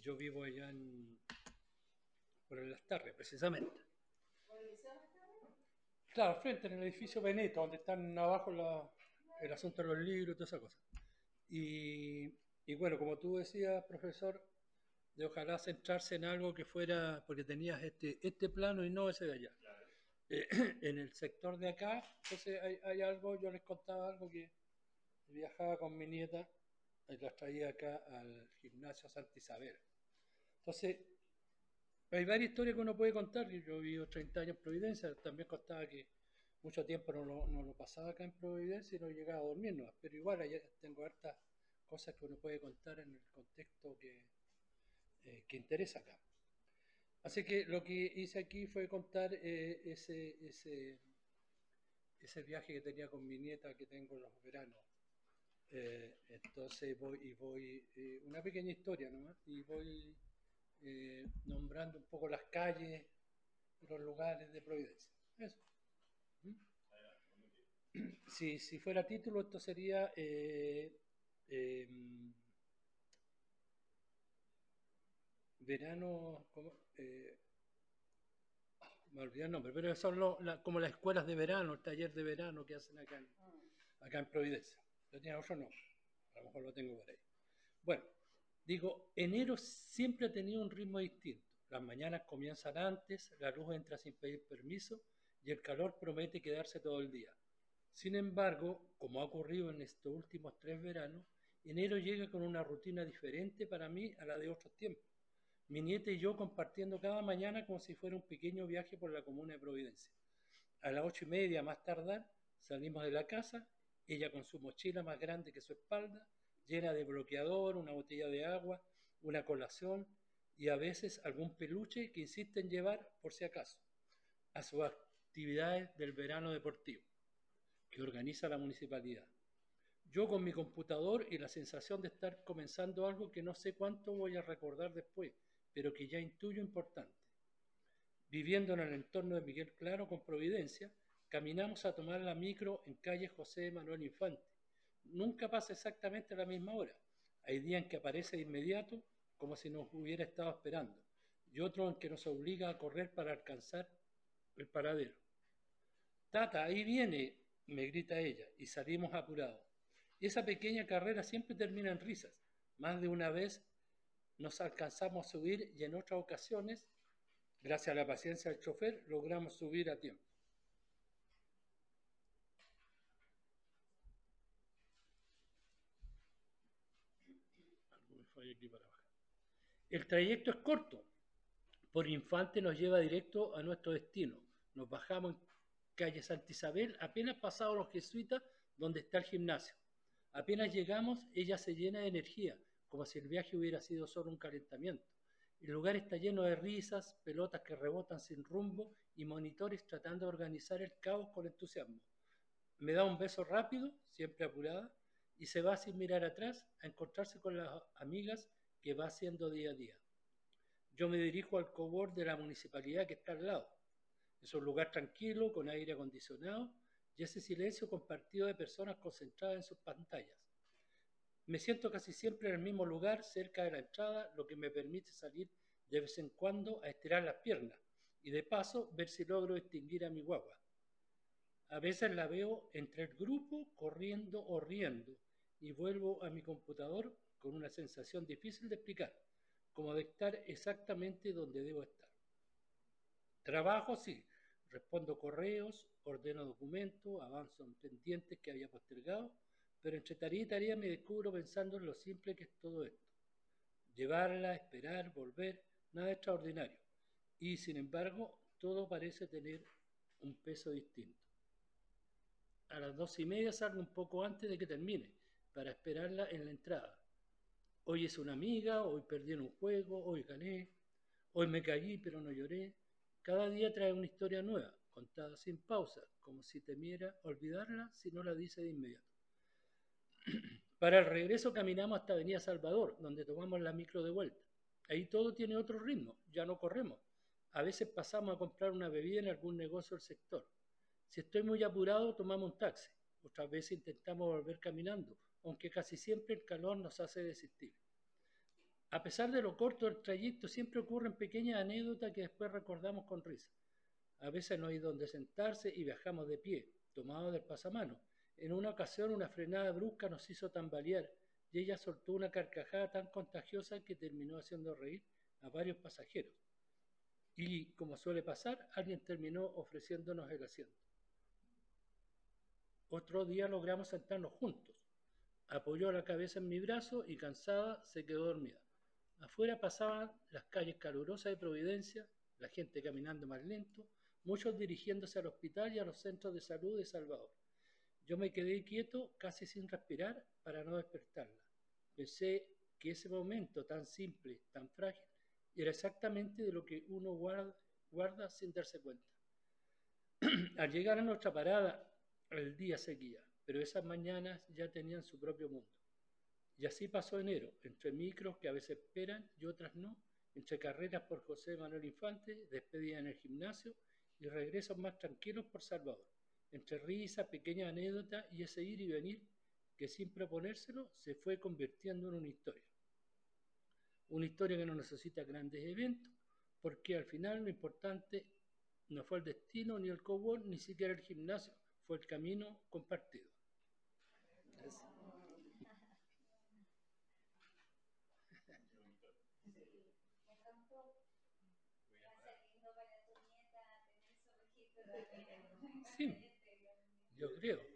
yo vivo allá por el Lastarria, precisamente. Claro, frente en el edificio Veneto, donde están abajo el asunto de los libros y toda esa cosa. Y, y bueno, como tú decías, profesor, de ojalá centrarse en algo que fuera, porque tenías este plano y no ese de allá. Eh, en el sector de acá, entonces hay algo, yo les contaba algo que viajaba con mi nieta y las traía acá al gimnasio Santa Isabel. Entonces, hay varias historias que uno puede contar. Yo vivo 30 años en Providencia, también contaba que mucho tiempo no lo pasaba acá en Providencia y no llegaba a dormir, ¿no? Pero igual allá tengo hartas cosas que uno puede contar en el contexto que interesa acá. Así que lo que hice aquí fue contar ese viaje que tenía con mi nieta que tengo en los veranos. Entonces voy una pequeña historia nomás, y voy nombrando un poco las calles, los lugares de Providencia. Eso. ¿Mm? Si fuera título, esto sería eh, verano, ¿cómo? Me olvidé el nombre, pero son como las escuelas de verano, el taller de verano que hacen acá en Providencia. Pero tiene otro nombre, a lo mejor lo tengo por ahí. Bueno, digo, enero siempre ha tenido un ritmo distinto. Las mañanas comienzan antes, la luz entra sin pedir permiso y el calor promete quedarse todo el día. Sin embargo, como ha ocurrido en estos últimos 3 veranos, enero llega con una rutina diferente para mí a la de otros tiempos. Mi nieta y yo compartiendo cada mañana como si fuera un pequeño viaje por la comuna de Providencia. A las 8:30 más tardar salimos de la casa, ella con su mochila más grande que su espalda, llena de bloqueador, una botella de agua, una colación y a veces algún peluche que insiste en llevar por si acaso a sus actividades del verano deportivo que organiza la municipalidad. Yo con mi computador y la sensación de estar comenzando algo que no sé cuánto voy a recordar después, pero que ya intuyo importante. Viviendo en el entorno de Miguel Claro con Providencia, caminamos a tomar la micro en calle José Manuel Infante. Nunca pasa exactamente a la misma hora. Hay días en que aparece de inmediato, como si nos hubiera estado esperando, y otros en que nos obliga a correr para alcanzar el paradero. Tata, ahí viene, me grita ella, y salimos apurados. Y esa pequeña carrera siempre termina en risas. Más de una vez nos alcanzamos a subir y en otras ocasiones, gracias a la paciencia del chofer, logramos subir a tiempo. Algo me falla aquí para bajar. El trayecto es corto. Por Infante nos lleva directo a nuestro destino. Nos bajamos en calle Santa Isabel, apenas pasados los jesuitas, donde está el gimnasio. Apenas llegamos, ella se llena de energía, como si el viaje hubiera sido solo un calentamiento. El lugar está lleno de risas, pelotas que rebotan sin rumbo y monitores tratando de organizar el caos con entusiasmo. Me da un beso rápido, siempre apurada, y se va sin mirar atrás a encontrarse con las amigas que va haciendo día a día. Yo me dirijo al cowork de la municipalidad que está al lado. Es un lugar tranquilo, con aire acondicionado y ese silencio compartido de personas concentradas en sus pantallas. Me siento casi siempre en el mismo lugar, cerca de la entrada, lo que me permite salir de vez en cuando a estirar las piernas y de paso ver si logro distinguir a mi guagua. A veces la veo entre el grupo corriendo o riendo y vuelvo a mi computador con una sensación difícil de explicar, como de estar exactamente donde debo estar. Trabajo, sí, respondo correos, ordeno documentos, avanzo en pendientes que había postergado, pero entre tarea y tarea me descubro pensando en lo simple que es todo esto. Llevarla, esperar, volver, nada extraordinario. Y sin embargo, todo parece tener un peso distinto. A las 2:30 salgo un poco antes de que termine, para esperarla en la entrada. Hoy es una amiga, hoy perdí en un juego, hoy gané, hoy me caí pero no lloré. Cada día trae una historia nueva, contada sin pausa, como si temiera olvidarla si no la dice de inmediato. Para el regreso caminamos hasta Avenida Salvador, donde tomamos la micro de vuelta. Ahí todo tiene otro ritmo, ya no corremos. A veces pasamos a comprar una bebida en algún negocio del sector. Si estoy muy apurado, tomamos un taxi. Otras veces intentamos volver caminando, aunque casi siempre el calor nos hace desistir. A pesar de lo corto del trayecto, siempre ocurren pequeñas anécdotas que después recordamos con risa. A veces no hay donde sentarse y viajamos de pie, tomados del pasamano. En una ocasión una frenada brusca nos hizo tambalear y ella soltó una carcajada tan contagiosa que terminó haciendo reír a varios pasajeros. Y, como suele pasar, alguien terminó ofreciéndonos el asiento. Otro día logramos sentarnos juntos. Apoyó la cabeza en mi brazo y cansada se quedó dormida. Afuera pasaban las calles calurosas de Providencia, la gente caminando más lento, muchos dirigiéndose al hospital y a los centros de salud de Salvador. Yo me quedé quieto, casi sin respirar, para no despertarla. Pensé que ese momento tan simple, tan frágil, era exactamente de lo que uno guarda sin darse cuenta. Al llegar a nuestra parada, el día seguía, pero esas mañanas ya tenían su propio mundo. Y así pasó enero, entre micros que a veces esperan y otras no, entre carreras por José Manuel Infante, despedida en el gimnasio y regresos más tranquilos por Salvador, entre risas, pequeñas anécdotas y ese ir y venir que sin proponérselo se fue convirtiendo en una historia. Una historia que no necesita grandes eventos, porque al final lo importante no fue el destino ni el cowboy, ni siquiera el gimnasio, fue el camino compartido. Es- Sí, yo creo.